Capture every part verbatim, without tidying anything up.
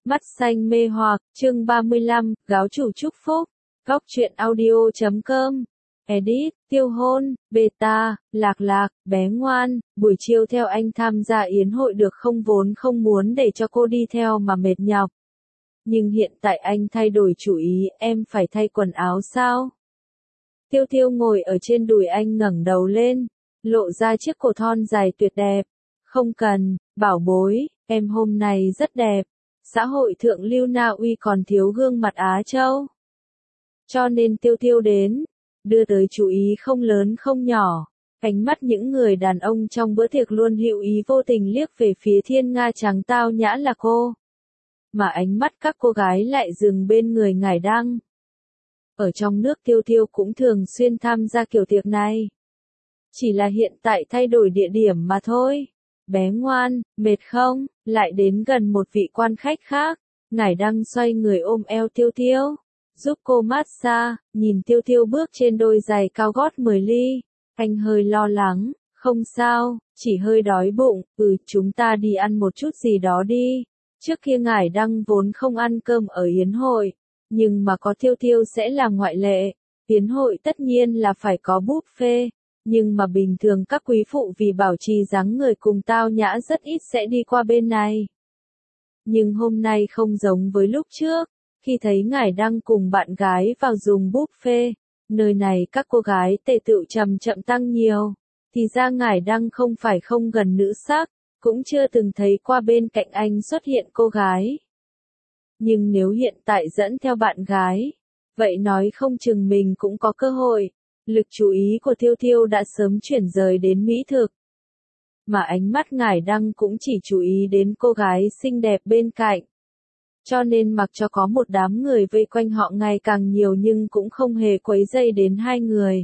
Mắt xanh mê hoặc, chương ba mươi lăm, gáo chủ chúc phúc, góc truyện audio chấm com, edit, tiêu hôn, beta, lạc lạc, bé ngoan, buổi chiều theo anh tham gia yến hội được không, vốn không muốn để cho cô đi theo mà mệt nhọc. Nhưng hiện tại anh thay đổi chủ ý, em phải thay quần áo sao? Tiêu Tiêu ngồi ở trên đùi anh ngẩng đầu lên, lộ ra chiếc cổ thon dài tuyệt đẹp. Không cần, bảo bối, em hôm nay rất đẹp. Xã hội thượng lưu Na Uy còn thiếu gương mặt Á Châu. Cho nên Tiêu Tiêu đến, đưa tới chú ý không lớn không nhỏ. Ánh mắt những người đàn ông trong bữa tiệc luôn hữu ý vô tình liếc về phía thiên nga trắng tao nhã là cô. Mà ánh mắt các cô gái lại dừng bên người Ngải Đăng. Ở trong nước Tiêu Tiêu cũng thường xuyên tham gia kiểu tiệc này. Chỉ là hiện tại thay đổi địa điểm mà thôi. Bé ngoan, mệt không? Lại đến gần một vị quan khách khác. Ngải Đăng xoay người ôm eo Tiêu Tiêu, giúp cô massage, nhìn Tiêu Tiêu bước trên đôi giày cao gót mười ly. Anh hơi lo lắng, không sao, chỉ hơi đói bụng, ừ chúng ta đi ăn một chút gì đó đi. Trước kia Ngải Đăng vốn không ăn cơm ở yến hội, nhưng mà có Tiêu Tiêu sẽ là ngoại lệ. Yến hội tất nhiên là phải có buffet. Nhưng mà bình thường các quý phụ vì bảo trì dáng người cùng tao nhã rất ít sẽ đi qua bên này. Nhưng hôm nay không giống với lúc trước, khi thấy Ngải Đăng cùng bạn gái vào dùng buffet, nơi này các cô gái tề tựu chậm chậm tăng nhiều, thì ra Ngải Đăng không phải không gần nữ sắc, cũng chưa từng thấy qua bên cạnh anh xuất hiện cô gái. Nhưng nếu hiện tại dẫn theo bạn gái, vậy nói không chừng mình cũng có cơ hội. Lực chú ý của Tiêu Tiêu đã sớm chuyển rời đến mỹ thực. Mà ánh mắt Ngải Đăng cũng chỉ chú ý đến cô gái xinh đẹp bên cạnh. Cho nên mặc cho có một đám người vây quanh họ ngày càng nhiều nhưng cũng không hề quấy rầy đến hai người.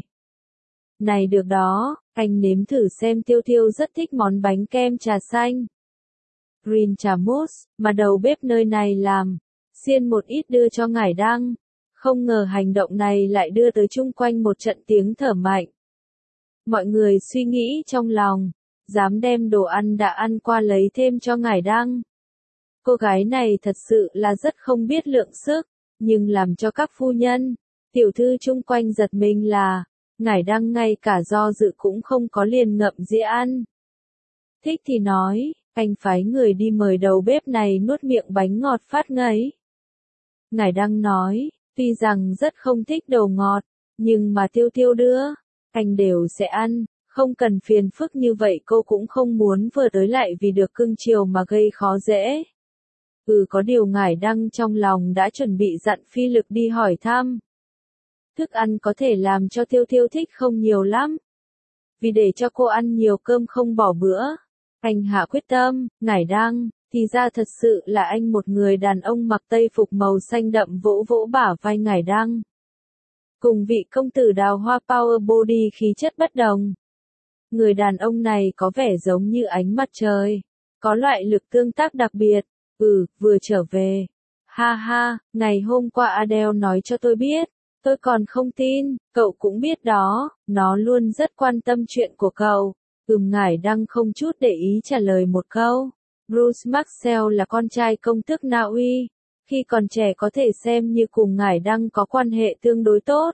Này được đó, anh nếm thử xem. Tiêu Tiêu rất thích món bánh kem trà xanh. Green trà mousse, mà đầu bếp nơi này làm. Xiên một ít đưa cho Ngải Đăng. Không ngờ hành động này lại đưa tới chung quanh một trận tiếng thở mạnh. Mọi người suy nghĩ trong lòng, dám đem đồ ăn đã ăn qua lấy thêm cho Ngải Đăng. Cô gái này thật sự là rất không biết lượng sức, nhưng làm cho các phu nhân, tiểu thư chung quanh giật mình là, Ngải Đăng ngay cả do dự cũng không có, liền ngậm dĩa ăn. Thích thì nói, anh phái người đi mời đầu bếp này nuốt miệng bánh ngọt phát ngấy. Ngải Đăng nói, tuy rằng rất không thích đồ ngọt, nhưng mà Tiêu Tiêu đưa, anh đều sẽ ăn, không cần phiền phức như vậy. Cô cũng không muốn vừa tới lại vì được cưng chiều mà gây khó dễ. Ừ có điều Ngải Đăng trong lòng đã chuẩn bị dặn Phi Lực đi hỏi thăm. Thức ăn có thể làm cho Tiêu Tiêu thích không nhiều lắm. Vì để cho cô ăn nhiều cơm không bỏ bữa, anh hạ quyết tâm. Ngải Đăng, thì ra thật sự là anh. Một người đàn ông mặc tây phục màu xanh đậm vỗ vỗ bả vai Ngải Đăng. Cùng vị công tử đào hoa power body khí chất bất đồng. Người đàn ông này có vẻ giống như ánh mặt trời, có loại lực tương tác đặc biệt. Ừ, vừa trở về. Ha ha, ngày hôm qua Adele nói cho tôi biết, tôi còn không tin, cậu cũng biết đó, nó luôn rất quan tâm chuyện của cậu. Ừm Ngải Đăng không chút để ý trả lời một câu. Bruce Maxwell là con trai công tước Na Uy, khi còn trẻ có thể xem như cùng Ngải Đăng có quan hệ tương đối tốt.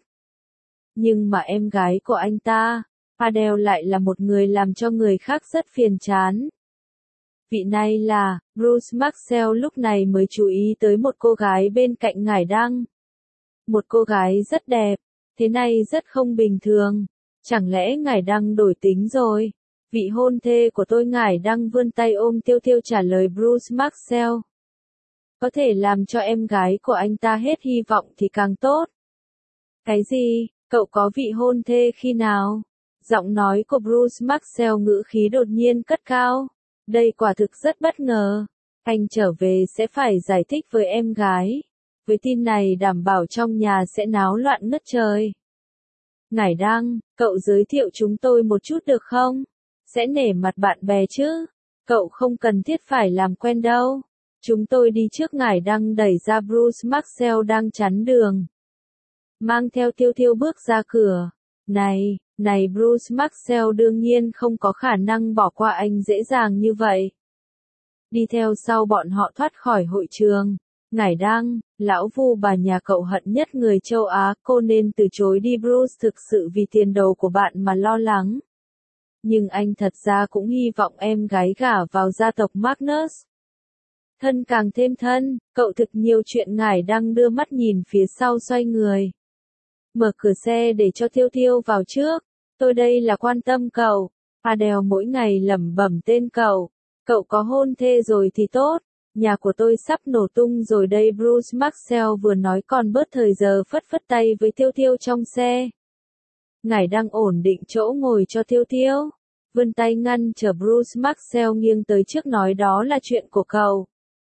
Nhưng mà em gái của anh ta, Adele lại là một người làm cho người khác rất phiền chán. Vị này là, Bruce Maxwell lúc này mới chú ý tới một cô gái bên cạnh Ngải Đăng. Một cô gái rất đẹp, thế này rất không bình thường. Chẳng lẽ Ngải Đăng đổi tính rồi? Vị hôn thê của tôi. Ngải Đăng vươn tay ôm Tiêu Tiêu trả lời Bruce Maxwell. Có thể làm cho em gái của anh ta hết hy vọng thì càng tốt. Cái gì? Cậu có vị hôn thê khi nào? Giọng nói của Bruce Maxwell ngữ khí đột nhiên cất cao. Đây quả thực rất bất ngờ. Anh trở về sẽ phải giải thích với em gái. Với tin này đảm bảo trong nhà sẽ náo loạn ngất trời. Ngải Đăng, cậu giới thiệu chúng tôi một chút được không? Sẽ nể mặt bạn bè chứ. Cậu không cần thiết phải làm quen đâu. Chúng tôi đi trước. Ngải Đăng đẩy ra Bruce Maxwell đang chắn đường, mang theo Tiêu Tiêu bước ra cửa. Này, này Bruce Maxwell đương nhiên không có khả năng bỏ qua anh dễ dàng như vậy. đi theo sau bọn họ thoát khỏi hội trường. Ngải Đăng, lão Vu bà nhà cậu hận nhất người châu Á, cô nên từ chối đi Bruce, thực sự vì tiền đồ của bạn mà lo lắng. Nhưng anh thật ra cũng hy vọng em gái gả vào gia tộc Magnus. Thân càng thêm thân, cậu thực nhiều chuyện. Ngải Đăng đưa mắt nhìn phía sau xoay người. Mở cửa xe để cho Thiêu Thiêu vào trước. Tôi đây là quan tâm cậu. Adele mỗi ngày lẩm bẩm tên cậu. Cậu có hôn thê rồi thì tốt. Nhà của tôi sắp nổ tung rồi đây. Bruce Maxwell vừa nói còn bớt thời giờ phất phất tay với Thiêu Thiêu trong xe. Ngải Đăng ổn định chỗ ngồi cho Thiêu Thiêu. Vươn tay ngăn chờ Bruce Maxwell nghiêng tới trước nói đó là chuyện của cậu.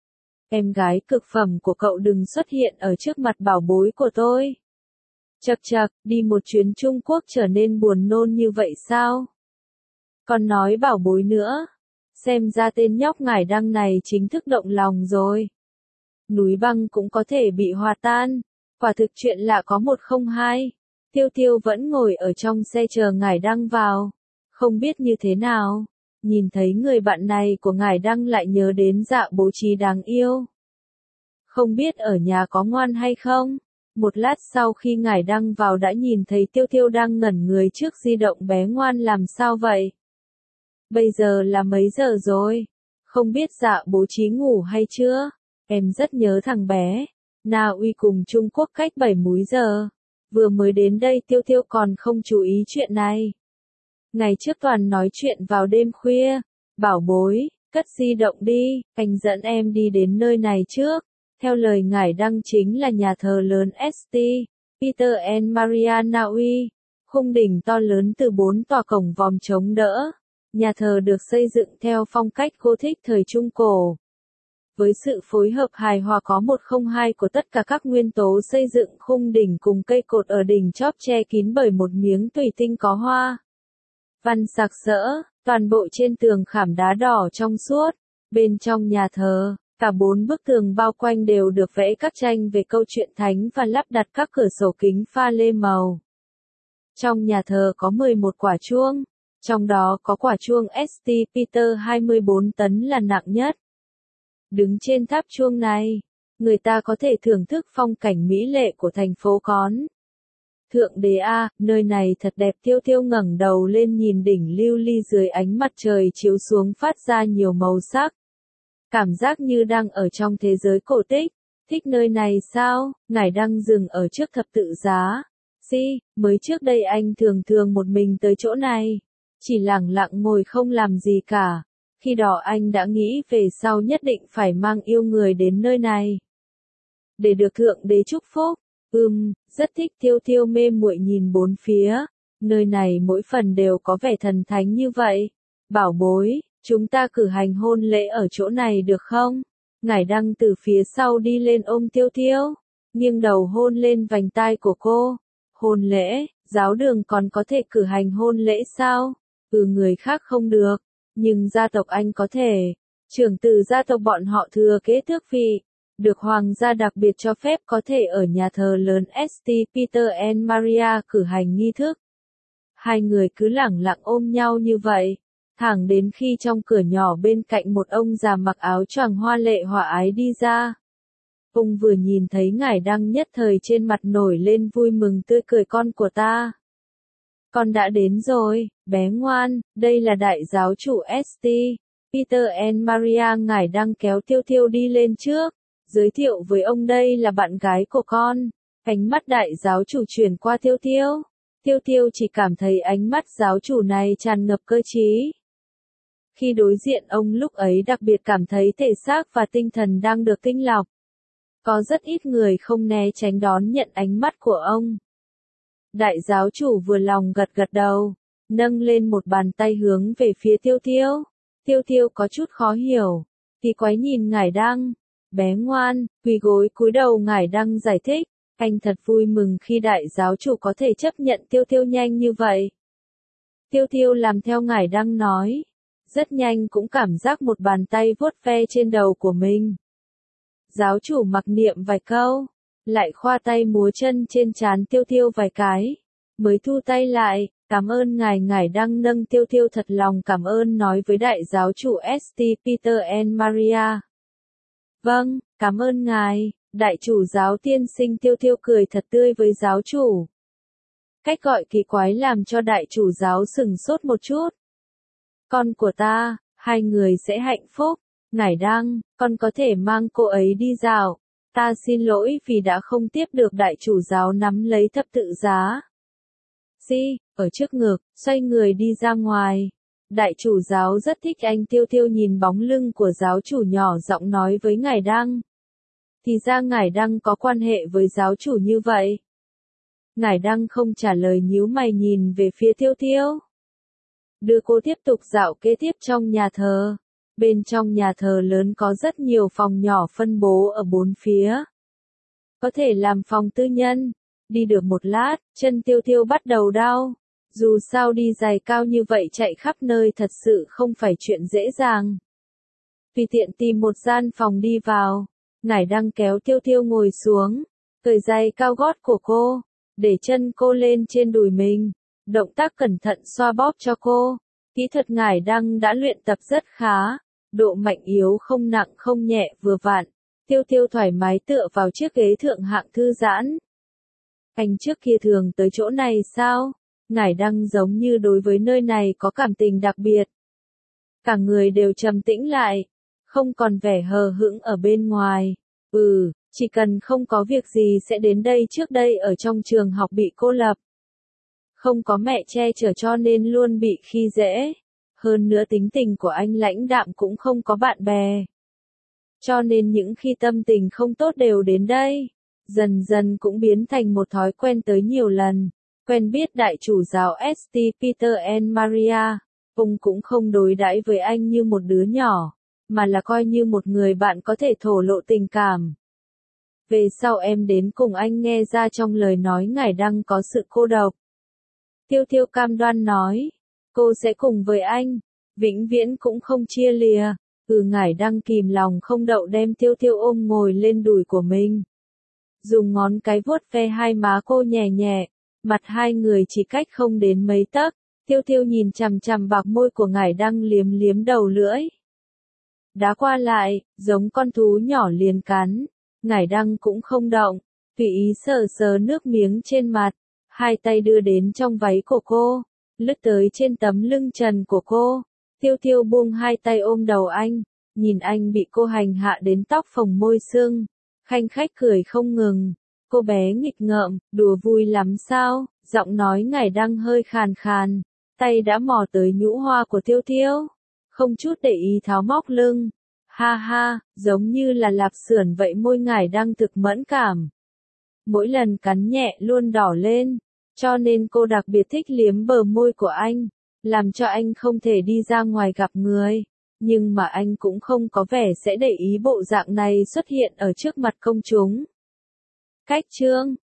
Em gái cực phẩm của cậu đừng xuất hiện ở trước mặt bảo bối của tôi. Chậc chậc, đi một chuyến Trung Quốc trở nên buồn nôn như vậy sao? Còn nói bảo bối nữa. Xem ra tên nhóc Ngải Đăng này chính thức động lòng rồi. Núi băng cũng có thể bị hòa tan. Quả thực chuyện lạ có một không hai. Tiêu Tiêu vẫn ngồi ở trong xe chờ Ngải Đăng vào. Không biết như thế nào. Nhìn thấy người bạn này của Ngải Đăng lại nhớ đến Dạ Bố Trí đáng yêu. Không biết ở nhà có ngoan hay không? Một lát sau khi Ngải Đăng vào đã nhìn thấy Tiêu Tiêu đang ngẩn người trước di động. Bé ngoan làm sao vậy? Bây giờ là mấy giờ rồi? Không biết Dạ Bố Trí ngủ hay chưa? Em rất nhớ thằng bé. Na Uy cùng Trung Quốc cách bảy múi giờ. Vừa mới đến đây Tiêu Tiêu còn không chú ý chuyện này. Ngày trước toàn nói chuyện vào đêm khuya. Bảo bối, cất di động đi, anh dẫn em đi đến nơi này trước. Theo lời Ngải Đăng chính là nhà thờ lớn ét tê, Peter and Maria Na Uy. Khung đỉnh to lớn từ bốn tòa cổng vòm chống đỡ. Nhà thờ được xây dựng theo phong cách Gothic thời Trung Cổ. Với sự phối hợp hài hòa có một không hai của tất cả các nguyên tố xây dựng, khung đỉnh cùng cây cột ở đỉnh chóp che kín bởi một miếng thủy tinh có hoa văn sặc sỡ, toàn bộ trên tường khảm đá đỏ trong suốt. Bên trong nhà thờ, cả bốn bức tường bao quanh đều được vẽ các tranh về câu chuyện thánh và lắp đặt các cửa sổ kính pha lê màu. Trong nhà thờ có mười một quả chuông, trong đó có quả chuông ét tê Peter hai mươi bốn tấn là nặng nhất. Đứng trên tháp chuông này, người ta có thể thưởng thức phong cảnh mỹ lệ của thành phố Con. Thượng đế a, nơi này thật đẹp. Tiêu Tiêu ngẩng đầu lên nhìn đỉnh lưu ly dưới ánh mặt trời chiếu xuống phát ra nhiều màu sắc. Cảm giác như đang ở trong thế giới cổ tích. Thích nơi này sao? Ngải Đăng dừng ở trước thập tự giá. Si, mới trước đây anh thường thường một mình tới chỗ này. Chỉ lặng lặng ngồi không làm gì cả. Khi đó anh đã nghĩ về sau nhất định phải mang yêu người đến nơi này. Để được thượng đế chúc phúc. Ừm, rất thích. Tiêu Tiêu mê muội nhìn bốn phía. Nơi này mỗi phần đều có vẻ thần thánh như vậy. Bảo bối, chúng ta cử hành hôn lễ ở chỗ này được không? Ngải Đăng từ phía sau đi lên ôm Tiêu Tiêu. Nghiêng đầu hôn lên vành tai của cô. Hôn lễ, giáo đường còn có thể cử hành hôn lễ sao? Ừ, người khác không được. Nhưng gia tộc anh có thể. Trưởng từ gia tộc bọn họ thừa kế tước vị. Được hoàng gia đặc biệt cho phép có thể ở nhà thờ lớn ét tê Peter and Maria cử hành nghi thức. Hai người cứ lẳng lặng ôm nhau như vậy. Thẳng đến khi trong cửa nhỏ bên cạnh một ông già mặc áo choàng hoa lệ hòa ái đi ra. Ông vừa nhìn thấy Ngải Đăng nhất thời trên mặt nổi lên vui mừng tươi cười. Con của ta. Con đã đến rồi, bé ngoan, đây là đại giáo chủ ét tê, Peter and Maria. Ngải Đăng kéo Tiêu Tiêu đi lên trước, giới thiệu với ông đây là bạn gái của con. Ánh mắt đại giáo chủ chuyển qua Tiêu Tiêu. Tiêu Tiêu chỉ cảm thấy ánh mắt giáo chủ này tràn ngập cơ trí. Khi đối diện ông lúc ấy đặc biệt cảm thấy thể xác và tinh thần đang được tinh lọc. Có rất ít người không né tránh đón nhận ánh mắt của ông. Đại giáo chủ vừa lòng gật gật đầu, nâng lên một bàn tay hướng về phía Tiêu Tiêu. Tiêu Tiêu có chút khó hiểu, thì quái nhìn Ngải Đăng. Bé ngoan, quỳ gối cúi đầu. Ngải Đăng giải thích, anh thật vui mừng khi đại giáo chủ có thể chấp nhận Tiêu Tiêu nhanh như vậy. Tiêu Tiêu làm theo Ngải Đăng nói, rất nhanh cũng cảm giác một bàn tay vuốt ve trên đầu của mình. Giáo chủ mặc niệm vài câu, lại khoa tay múa chân trên trán Tiêu Tiêu vài cái, mới thu tay lại. Cảm ơn ngài. Ngài Đăng nâng Tiêu Tiêu thật lòng cảm ơn nói với đại giáo chủ ét tê Peter and Maria. Vâng, cảm ơn ngài, đại chủ giáo tiên sinh. Tiêu Tiêu cười thật tươi với giáo chủ. Cách gọi kỳ quái làm cho đại chủ giáo sửng sốt một chút. Con của ta, hai người sẽ hạnh phúc. Ngài Đăng, con có thể mang cô ấy đi dạo. Ta xin lỗi vì đã không tiếp được. Đại chủ giáo nắm lấy thập tự giá. Di, ở trước ngực, xoay người đi ra ngoài. Đại chủ giáo rất thích anh. Tiêu Tiêu nhìn bóng lưng của giáo chủ nhỏ giọng nói với ngài Đăng. Thì ra ngài Đăng có quan hệ với giáo chủ như vậy. Ngài Đăng không trả lời nhíu mày nhìn về phía Tiêu Tiêu. Đưa cô tiếp tục dạo kế tiếp trong nhà thờ. Bên trong nhà thờ lớn có rất nhiều phòng nhỏ phân bố ở bốn phía. Có thể làm phòng tư nhân. Đi được một lát, chân Tiêu Tiêu bắt đầu đau. Dù sao đi giày cao như vậy chạy khắp nơi thật sự không phải chuyện dễ dàng. Tùy tiện tìm một gian phòng đi vào. Ngài Đăng kéo Tiêu Tiêu ngồi xuống. Cởi giày cao gót của cô. Để chân cô lên trên đùi mình. Động tác cẩn thận xoa bóp cho cô. Kỹ thuật ngài Đăng đã luyện tập rất khá. Độ mạnh yếu không nặng không nhẹ vừa vặn. Tiêu Tiêu thoải mái tựa vào chiếc ghế thượng hạng thư giãn. Anh trước kia thường tới chỗ này sao? Ngài Đăng giống như đối với nơi này có cảm tình đặc biệt. Cả người đều trầm tĩnh lại. Không còn vẻ hờ hững ở bên ngoài. Ừ, chỉ cần không có việc gì sẽ đến đây. Trước đây ở trong trường học bị cô lập. Không có mẹ che chở cho nên luôn bị khi dễ. Hơn nữa tính tình của anh lãnh đạm cũng không có bạn bè. Cho nên những khi tâm tình không tốt đều đến đây. Dần dần cũng biến thành một thói quen tới nhiều lần. Quen biết đại chủ giáo ét tê Peter and Maria. Ông cũng không đối đãi với anh như một đứa nhỏ. Mà là coi như một người bạn có thể thổ lộ tình cảm. Về sau em đến cùng anh nghe ra trong lời nói ngài Đăng có sự cô độc. Tiêu Tiêu cam đoan nói. Cô sẽ cùng với anh. Vĩnh viễn cũng không chia lìa. Ừ, ngài Đăng kìm lòng không đậu đem Tiêu Tiêu ôm ngồi lên đùi của mình. Dùng ngón cái vuốt ve hai má cô nhẹ nhẹ. Mặt hai người chỉ cách không đến mấy tấc. Tiêu Tiêu nhìn chằm chằm bạc môi của ngài Đăng liếm liếm đầu lưỡi. Đá qua lại, giống con thú nhỏ liền cắn. Ngài Đăng cũng không động. Tùy ý sờ sờ nước miếng trên mặt. Hai tay đưa đến trong váy của cô. Lướt tới trên tấm lưng trần của cô. Tiêu Tiêu buông hai tay ôm đầu anh. Nhìn anh bị cô hành hạ đến tóc phồng môi sưng. Khanh khách cười không ngừng. Cô bé nghịch ngợm, đùa vui lắm sao? Giọng nói ngài Đăng hơi khàn khàn. Tay đã mò tới nhũ hoa của Tiêu Tiêu. Không chút để ý tháo móc lưng. Ha ha, giống như là lạp xưởng vậy. Môi ngài Đăng thực mẫn cảm. Mỗi lần cắn nhẹ luôn đỏ lên. Cho nên cô đặc biệt thích liếm bờ môi của anh. Làm cho anh không thể đi ra ngoài gặp người. Nhưng mà anh cũng không có vẻ sẽ để ý bộ dạng này xuất hiện ở trước mặt công chúng. Cách chương